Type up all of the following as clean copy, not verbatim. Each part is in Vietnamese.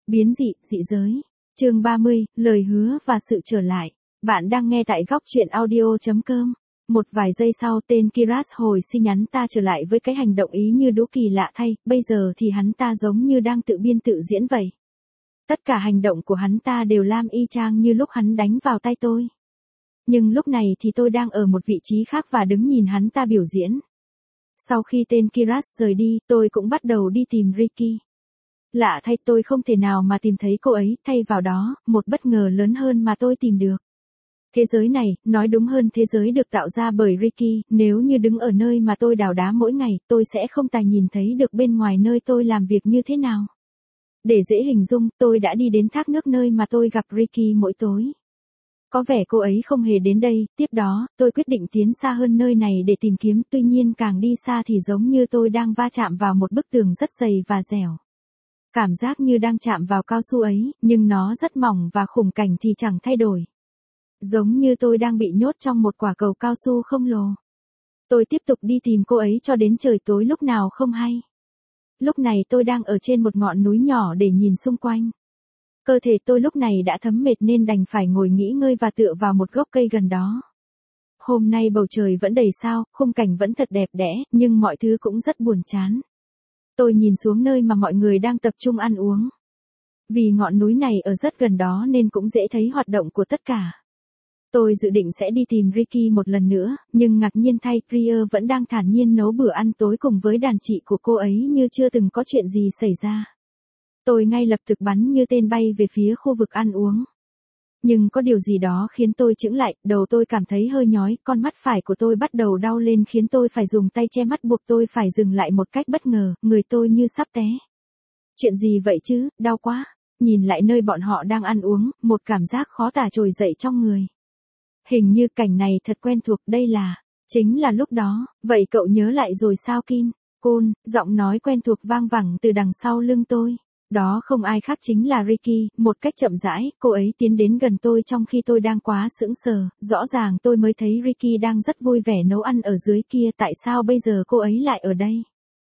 Biến dị, dị giới. Chương 30, lời hứa và sự trở lại. Bạn đang nghe tại góc truyện audio.com. Một vài giây sau tên Kirat hồi sinh nhắn ta trở lại với cái hành động ý như đố kỳ lạ thay, bây giờ thì hắn ta giống như đang tự biên tự diễn vậy. Tất cả hành động của hắn ta đều lam y chang như lúc hắn đánh vào tay tôi. Nhưng lúc này thì tôi đang ở một vị trí khác và đứng nhìn hắn ta biểu diễn. Sau khi tên Kirat rời đi, tôi cũng bắt đầu đi tìm Ricky. Lạ thay tôi không thể nào mà tìm thấy cô ấy, thay vào đó, một bất ngờ lớn hơn mà tôi tìm được. Thế giới này, nói đúng hơn thế giới được tạo ra bởi Ricky, nếu như đứng ở nơi mà tôi đào đá mỗi ngày, tôi sẽ không tài nhìn thấy được bên ngoài nơi tôi làm việc như thế nào. Để dễ hình dung, tôi đã đi đến thác nước nơi mà tôi gặp Ricky mỗi tối. Có vẻ cô ấy không hề đến đây, tiếp đó, tôi quyết định tiến xa hơn nơi này để tìm kiếm, tuy nhiên càng đi xa thì giống như tôi đang va chạm vào một bức tường rất dày và dẻo. Cảm giác như đang chạm vào cao su ấy, nhưng nó rất mỏng và khung cảnh thì chẳng thay đổi. Giống như tôi đang bị nhốt trong một quả cầu cao su khổng lồ. Tôi tiếp tục đi tìm cô ấy cho đến trời tối lúc nào không hay. Lúc này tôi đang ở trên một ngọn núi nhỏ để nhìn xung quanh. Cơ thể tôi lúc này đã thấm mệt nên đành phải ngồi nghỉ ngơi và tựa vào một gốc cây gần đó. Hôm nay bầu trời vẫn đầy sao, khung cảnh vẫn thật đẹp đẽ, nhưng mọi thứ cũng rất buồn chán. Tôi nhìn xuống nơi mà mọi người đang tập trung ăn uống. Vì ngọn núi này ở rất gần đó nên cũng dễ thấy hoạt động của tất cả. Tôi dự định sẽ đi tìm Ricky một lần nữa, nhưng ngạc nhiên thay, Priya vẫn đang thản nhiên nấu bữa ăn tối cùng với đàn chị của cô ấy như chưa từng có chuyện gì xảy ra. Tôi ngay lập tức bắn như tên bay về phía khu vực ăn uống. Nhưng có điều gì đó khiến tôi chững lại, đầu tôi cảm thấy hơi nhói, con mắt phải của tôi bắt đầu đau lên khiến tôi phải dùng tay che mắt buộc tôi phải dừng lại một cách bất ngờ, người tôi như sắp té. Chuyện gì vậy chứ, đau quá. Nhìn lại nơi bọn họ đang ăn uống, một cảm giác khó tả trồi dậy trong người. Hình như cảnh này thật quen thuộc, đây là, chính là lúc đó, vậy cậu nhớ lại rồi sao Kin? Côn, giọng nói quen thuộc vang vẳng từ đằng sau lưng tôi. Đó không ai khác chính là Ricky, một cách chậm rãi, cô ấy tiến đến gần tôi trong khi tôi đang quá sững sờ, rõ ràng tôi mới thấy Ricky đang rất vui vẻ nấu ăn ở dưới kia, tại sao bây giờ cô ấy lại ở đây?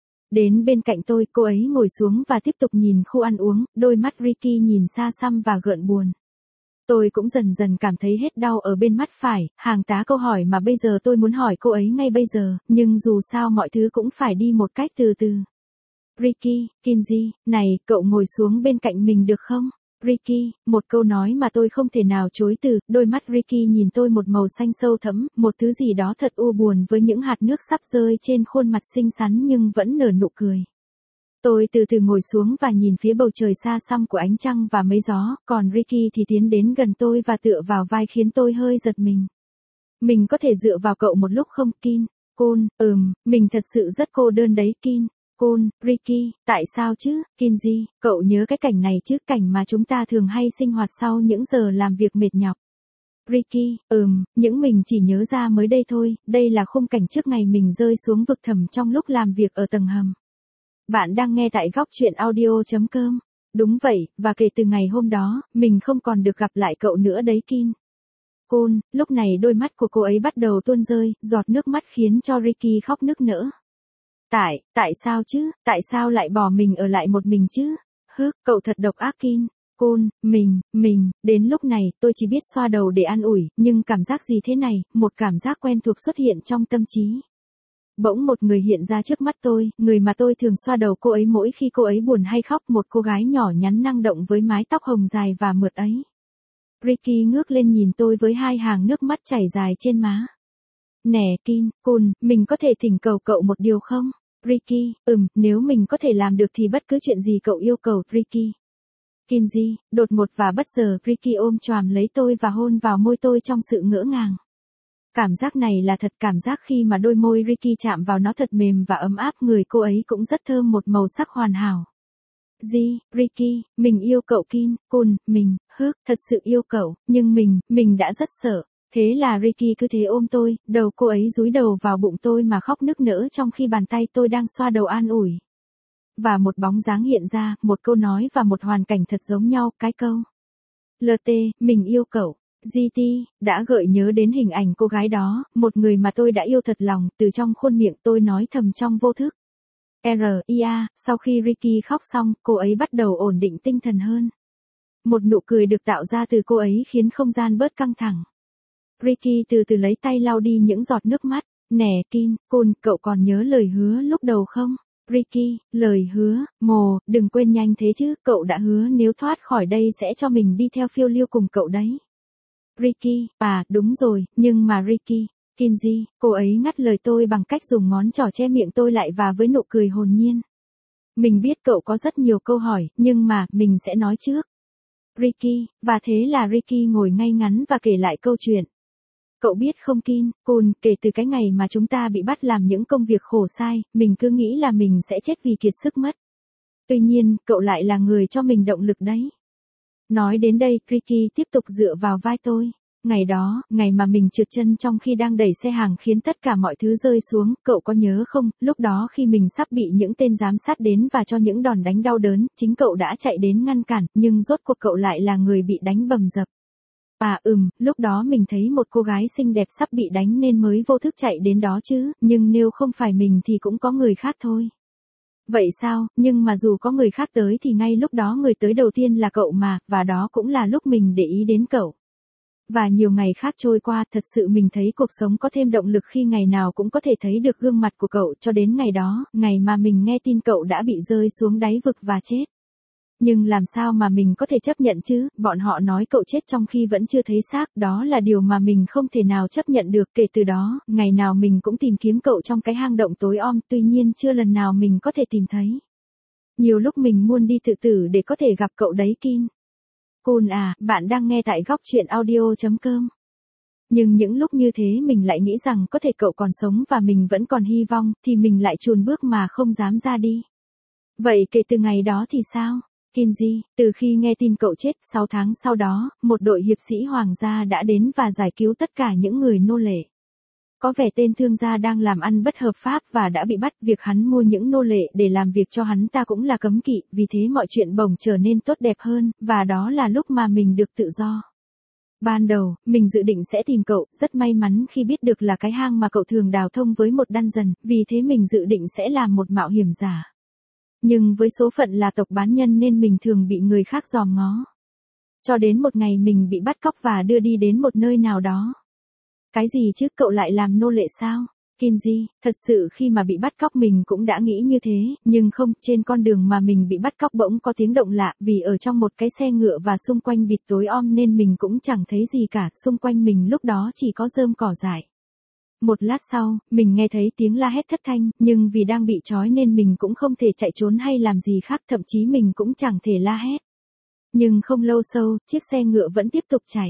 Đến bên cạnh tôi, cô ấy ngồi xuống và tiếp tục nhìn khu ăn uống, đôi mắt Ricky nhìn xa xăm và gợn buồn. Tôi cũng dần dần cảm thấy hết đau ở bên mắt phải, hàng tá câu hỏi mà bây giờ tôi muốn hỏi cô ấy ngay bây giờ, nhưng dù sao mọi thứ cũng phải đi một cách từ từ. Ricky, Kinji, này, cậu ngồi xuống bên cạnh mình được không? Ricky, một câu nói mà tôi không thể nào chối từ, đôi mắt Ricky nhìn tôi một màu xanh sâu thẫm, một thứ gì đó thật u buồn với những hạt nước sắp rơi trên khuôn mặt xinh xắn nhưng vẫn nở nụ cười. Tôi từ từ ngồi xuống và nhìn phía bầu trời xa xăm của ánh trăng và mây gió, còn Ricky thì tiến đến gần tôi và tựa vào vai khiến tôi hơi giật mình. Mình có thể dựa vào cậu một lúc không, Kin? Côn, mình thật sự rất cô đơn đấy, Kin. Côn, Ricky, tại sao chứ, Kinji, cậu nhớ cái cảnh này chứ, cảnh mà chúng ta thường hay sinh hoạt sau những giờ làm việc mệt nhọc. Ricky, những mình chỉ nhớ ra mới đây thôi, đây là khung cảnh trước ngày mình rơi xuống vực thẳm trong lúc làm việc ở tầng hầm. Bạn đang nghe tại góc truyện audio.com. Đúng vậy, và kể từ ngày hôm đó, mình không còn được gặp lại cậu nữa đấy Kin. Côn, lúc này đôi mắt của cô ấy bắt đầu tuôn rơi, giọt nước mắt khiến cho Ricky khóc nức nở. Tại sao chứ, tại sao lại bỏ mình ở lại một mình chứ? Cậu thật độc ác Kin. Côn, đến lúc này, tôi chỉ biết xoa đầu để an ủi, nhưng cảm giác gì thế này, một cảm giác quen thuộc xuất hiện trong tâm trí. Bỗng một người hiện ra trước mắt tôi, người mà tôi thường xoa đầu cô ấy mỗi khi cô ấy buồn hay khóc, một cô gái nhỏ nhắn năng động với mái tóc hồng dài và mượt ấy. Ricky ngước lên nhìn tôi với hai hàng nước mắt chảy dài trên má. Nè Kin, Côn, mình có thể thỉnh cầu cậu một điều không? Ricky, nếu mình có thể làm được thì bất cứ chuyện gì cậu yêu cầu, Ricky. Kinji, đột ngột và bất ngờ, Ricky ôm choàng lấy tôi và hôn vào môi tôi trong sự ngỡ ngàng. Cảm giác này là thật, cảm giác khi mà đôi môi Ricky chạm vào nó thật mềm và ấm áp, người cô ấy cũng rất thơm, một màu sắc hoàn hảo. Ricky, mình yêu cậu Kin, Côn, thật sự yêu cậu, nhưng mình đã rất sợ. Thế là Ricky cứ thế ôm tôi, đầu cô ấy dúi đầu vào bụng tôi mà khóc nức nở trong khi bàn tay tôi đang xoa đầu an ủi. Và một bóng dáng hiện ra, một câu nói và một hoàn cảnh thật giống nhau, cái câu. LT, mình yêu cậu. GT, đã gợi nhớ đến hình ảnh cô gái đó, một người mà tôi đã yêu thật lòng, từ trong khuôn miệng tôi nói thầm trong vô thức. sau khi Ricky khóc xong, cô ấy bắt đầu ổn định tinh thần hơn. Một nụ cười được tạo ra từ cô ấy khiến không gian bớt căng thẳng. Ricky từ từ lấy tay lau đi những giọt nước mắt. Nè Kun, cậu còn nhớ lời hứa lúc đầu không? Ricky, lời hứa, đừng quên nhanh thế chứ, cậu đã hứa nếu thoát khỏi đây sẽ cho mình đi theo phiêu lưu cùng cậu đấy. Ricky, đúng rồi, nhưng mà Ricky, Kinji, cô ấy ngắt lời tôi bằng cách dùng ngón trỏ che miệng tôi lại và với nụ cười hồn nhiên. Mình biết cậu có rất nhiều câu hỏi, nhưng mà, mình sẽ nói trước. Ricky, và thế là Ricky ngồi ngay ngắn và kể lại câu chuyện. Cậu biết không Kun, kể từ cái ngày mà chúng ta bị bắt làm những công việc khổ sai, mình cứ nghĩ là mình sẽ chết vì kiệt sức mất. Tuy nhiên, cậu lại là người cho mình động lực đấy. Nói đến đây, Ricky tiếp tục dựa vào vai tôi. Ngày đó, ngày mà mình trượt chân trong khi đang đẩy xe hàng khiến tất cả mọi thứ rơi xuống, cậu có nhớ không, lúc đó khi mình sắp bị những tên giám sát đến và cho những đòn đánh đau đớn, chính cậu đã chạy đến ngăn cản, nhưng rốt cuộc cậu lại là người bị đánh bầm dập. Lúc đó mình thấy một cô gái xinh đẹp sắp bị đánh nên mới vô thức chạy đến đó chứ, nhưng nếu không phải mình thì cũng có người khác thôi. Vậy sao, nhưng mà dù có người khác tới thì ngay lúc đó người tới đầu tiên là cậu mà, và đó cũng là lúc mình để ý đến cậu. Và nhiều ngày khác trôi qua, thật sự mình thấy cuộc sống có thêm động lực khi ngày nào cũng có thể thấy được gương mặt của cậu cho đến ngày đó, ngày mà mình nghe tin cậu đã bị rơi xuống đáy vực và chết. Nhưng làm sao mà mình có thể chấp nhận chứ, bọn họ nói cậu chết trong khi vẫn chưa thấy xác, đó là điều mà mình không thể nào chấp nhận được. Kể từ đó, ngày nào mình cũng tìm kiếm cậu trong cái hang động tối om, tuy nhiên chưa lần nào mình có thể tìm thấy. Nhiều lúc mình muốn đi tự tử để có thể gặp cậu đấy Kun bạn đang nghe tại góc truyện audio.com. Nhưng những lúc như thế mình lại nghĩ rằng có thể cậu còn sống và mình vẫn còn hy vọng, thì mình lại chùn bước mà không dám ra đi. Vậy kể từ ngày đó thì sao? Kinji, từ khi nghe tin cậu chết, 6 tháng sau đó, một đội hiệp sĩ hoàng gia đã đến và giải cứu tất cả những người nô lệ. Có vẻ tên thương gia đang làm ăn bất hợp pháp và đã bị bắt, việc hắn mua những nô lệ để làm việc cho hắn ta cũng là cấm kỵ, vì thế mọi chuyện bỗng trở nên tốt đẹp hơn, và đó là lúc mà mình được tự do. Ban đầu, mình dự định sẽ tìm cậu, rất may mắn khi biết được là cái hang mà cậu thường đào thông với một dungeon, vì thế mình dự định sẽ làm một mạo hiểm giả. Nhưng với số phận là tộc bán nhân nên mình thường bị người khác dòm ngó. Cho đến một ngày mình bị bắt cóc và đưa đi đến một nơi nào đó. Cái gì chứ, cậu lại làm nô lệ sao? Kinji, thật sự khi mà bị bắt cóc mình cũng đã nghĩ như thế, nhưng không, trên con đường mà mình bị bắt cóc bỗng có tiếng động lạ, vì ở trong một cái xe ngựa và xung quanh bịt tối om nên mình cũng chẳng thấy gì cả, xung quanh mình lúc đó chỉ có rơm cỏ dại. Một lát sau, mình nghe thấy tiếng la hét thất thanh, nhưng vì đang bị trói nên mình cũng không thể chạy trốn hay làm gì khác, thậm chí mình cũng chẳng thể la hét. Nhưng không lâu sau, chiếc xe ngựa vẫn tiếp tục chạy.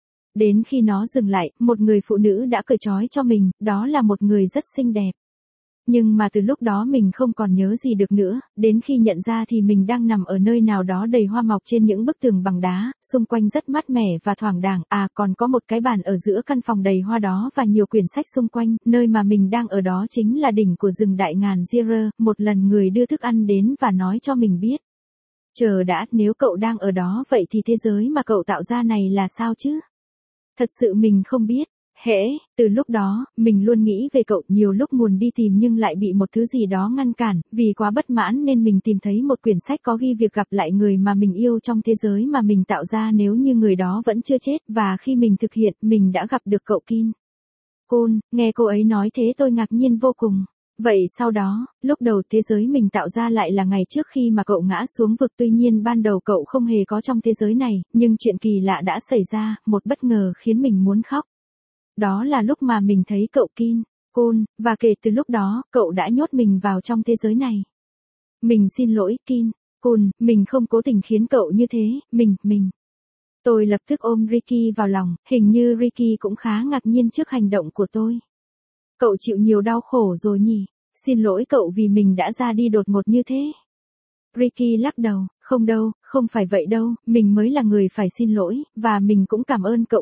Đến khi nó dừng lại, một người phụ nữ đã cởi trói cho mình, đó là một người rất xinh đẹp. Nhưng mà từ lúc đó mình không còn nhớ gì được nữa, đến khi nhận ra thì mình đang nằm ở nơi nào đó đầy hoa mọc trên những bức tường bằng đá, xung quanh rất mát mẻ và thoáng đãng, còn có một cái bàn ở giữa căn phòng đầy hoa đó và nhiều quyển sách xung quanh, nơi mà mình đang ở đó chính là đỉnh của rừng đại ngàn Zira, một lần người đưa thức ăn đến và nói cho mình biết. Chờ đã, nếu cậu đang ở đó vậy thì thế giới mà cậu tạo ra này là sao chứ? Thật sự mình không biết. Từ lúc đó, mình luôn nghĩ về cậu, nhiều lúc muốn đi tìm nhưng lại bị một thứ gì đó ngăn cản, vì quá bất mãn nên mình tìm thấy một quyển sách có ghi việc gặp lại người mà mình yêu trong thế giới mà mình tạo ra nếu như người đó vẫn chưa chết, và khi mình thực hiện, mình đã gặp được cậu Kun, nghe cô ấy nói thế tôi ngạc nhiên vô cùng. Vậy sau đó, lúc đầu thế giới mình tạo ra lại là ngày trước khi mà cậu ngã xuống vực, tuy nhiên ban đầu cậu không hề có trong thế giới này, nhưng chuyện kỳ lạ đã xảy ra, một bất ngờ khiến mình muốn khóc. Đó là lúc mà mình thấy cậu Kun, và kể từ lúc đó, cậu đã nhốt mình vào trong thế giới này. Mình xin lỗi Kun, mình không cố tình khiến cậu như thế, mình. Tôi lập tức ôm Ricky vào lòng, hình như Ricky cũng khá ngạc nhiên trước hành động của tôi. Cậu chịu nhiều đau khổ rồi nhỉ? Xin lỗi cậu vì mình đã ra đi đột ngột như thế. Ricky lắc đầu, không đâu, không phải vậy đâu, mình mới là người phải xin lỗi, và mình cũng cảm ơn cậu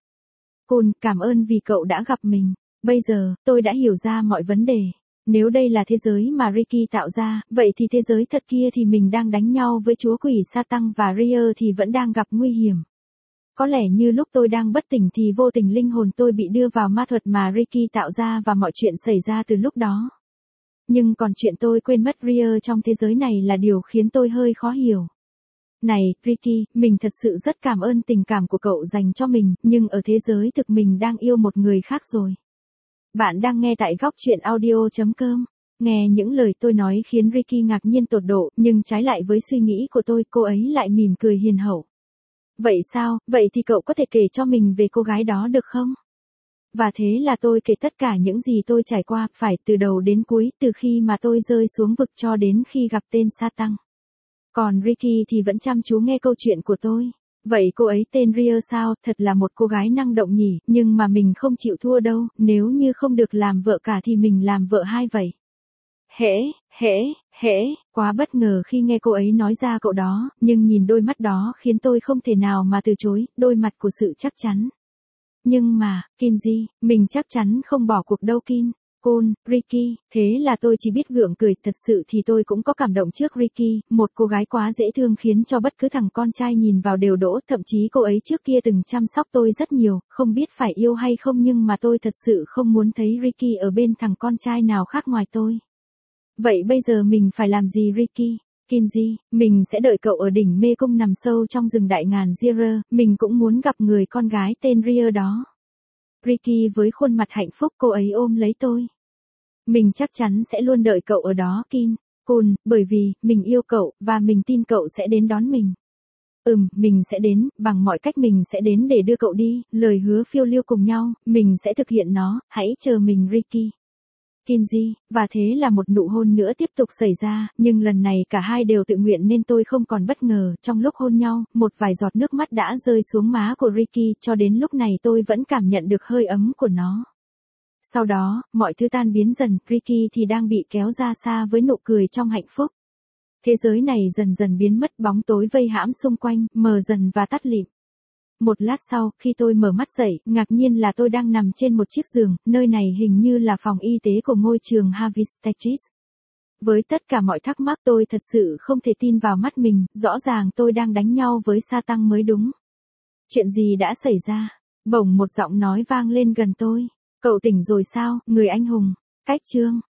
Kun, cảm ơn vì cậu đã gặp mình. Bây giờ, tôi đã hiểu ra mọi vấn đề. Nếu đây là thế giới mà Ricky tạo ra, vậy thì thế giới thật kia thì mình đang đánh nhau với chúa quỷ Satan và Ria thì vẫn đang gặp nguy hiểm. Có lẽ như lúc tôi đang bất tỉnh thì vô tình linh hồn tôi bị đưa vào ma thuật mà Ricky tạo ra và mọi chuyện xảy ra từ lúc đó. nhưng còn chuyện tôi quên mất Ria trong thế giới này là điều khiến tôi hơi khó hiểu. Này, Ricky, mình thật sự rất cảm ơn tình cảm của cậu dành cho mình, nhưng ở thế giới thực mình đang yêu một người khác rồi. Bạn đang nghe tại góc chuyện audio.com. Nghe những lời tôi nói khiến Ricky ngạc nhiên tột độ, nhưng trái lại với suy nghĩ của tôi, cô ấy lại mỉm cười hiền hậu. Vậy sao, vậy thì cậu có thể kể cho mình về cô gái đó được không? Và thế là tôi kể tất cả những gì tôi trải qua, phải từ đầu đến cuối, từ khi mà tôi rơi xuống vực cho đến khi gặp tên Satan. Còn Ricky thì vẫn chăm chú nghe câu chuyện của tôi. Vậy cô ấy tên Ria sao, thật là một cô gái năng động nhỉ, nhưng mà mình không chịu thua đâu, nếu như không được làm vợ cả thì mình làm vợ hai vậy. Quá bất ngờ khi nghe cô ấy nói ra cậu đó, nhưng nhìn đôi mắt đó khiến tôi không thể nào mà từ chối, đôi mặt của sự chắc chắn. Nhưng mà, Kinsey, mình chắc chắn không bỏ cuộc đâu Kin. Cool, Ricky, thế là tôi chỉ biết gượng cười, thật sự thì tôi cũng có cảm động trước Ricky, một cô gái quá dễ thương khiến cho bất cứ thằng con trai nhìn vào đều đỗ, thậm chí cô ấy trước kia từng chăm sóc tôi rất nhiều, không biết phải yêu hay không nhưng mà tôi thật sự không muốn thấy Ricky ở bên thằng con trai nào khác ngoài tôi. Vậy bây giờ mình phải làm gì Ricky? Kinsey, mình sẽ đợi cậu ở đỉnh mê cung nằm sâu trong rừng đại ngàn Zira, mình cũng muốn gặp người con gái tên Ria đó. Ricky với khuôn mặt hạnh phúc cô ấy ôm lấy tôi. Mình chắc chắn sẽ luôn đợi cậu ở đó Kin. Cool, bởi vì, mình yêu cậu, và mình tin cậu sẽ đến đón mình. Mình sẽ đến, bằng mọi cách mình sẽ đến để đưa cậu đi, lời hứa phiêu lưu cùng nhau, mình sẽ thực hiện nó, hãy chờ mình Ricky. Kinsey, và thế là một nụ hôn nữa tiếp tục xảy ra, nhưng lần này cả hai đều tự nguyện nên tôi không còn bất ngờ, trong lúc hôn nhau, một vài giọt nước mắt đã rơi xuống má của Ricky, cho đến lúc này tôi vẫn cảm nhận được hơi ấm của nó. Sau đó, mọi thứ tan biến dần, Ricky thì đang bị kéo ra xa với nụ cười trong hạnh phúc. Thế giới này dần dần biến mất, bóng tối vây hãm xung quanh, mờ dần và tắt lịm. Một lát sau, khi tôi mở mắt dậy, ngạc nhiên là tôi đang nằm trên một chiếc giường, nơi này hình như là phòng y tế của ngôi trường Harvey Stettis. Với tất cả mọi thắc mắc tôi thật sự không thể tin vào mắt mình, rõ ràng tôi đang đánh nhau với Satan mới đúng. Chuyện gì đã xảy ra? Bỗng một giọng nói vang lên gần tôi. Cậu tỉnh rồi sao, người anh hùng? Cách chương.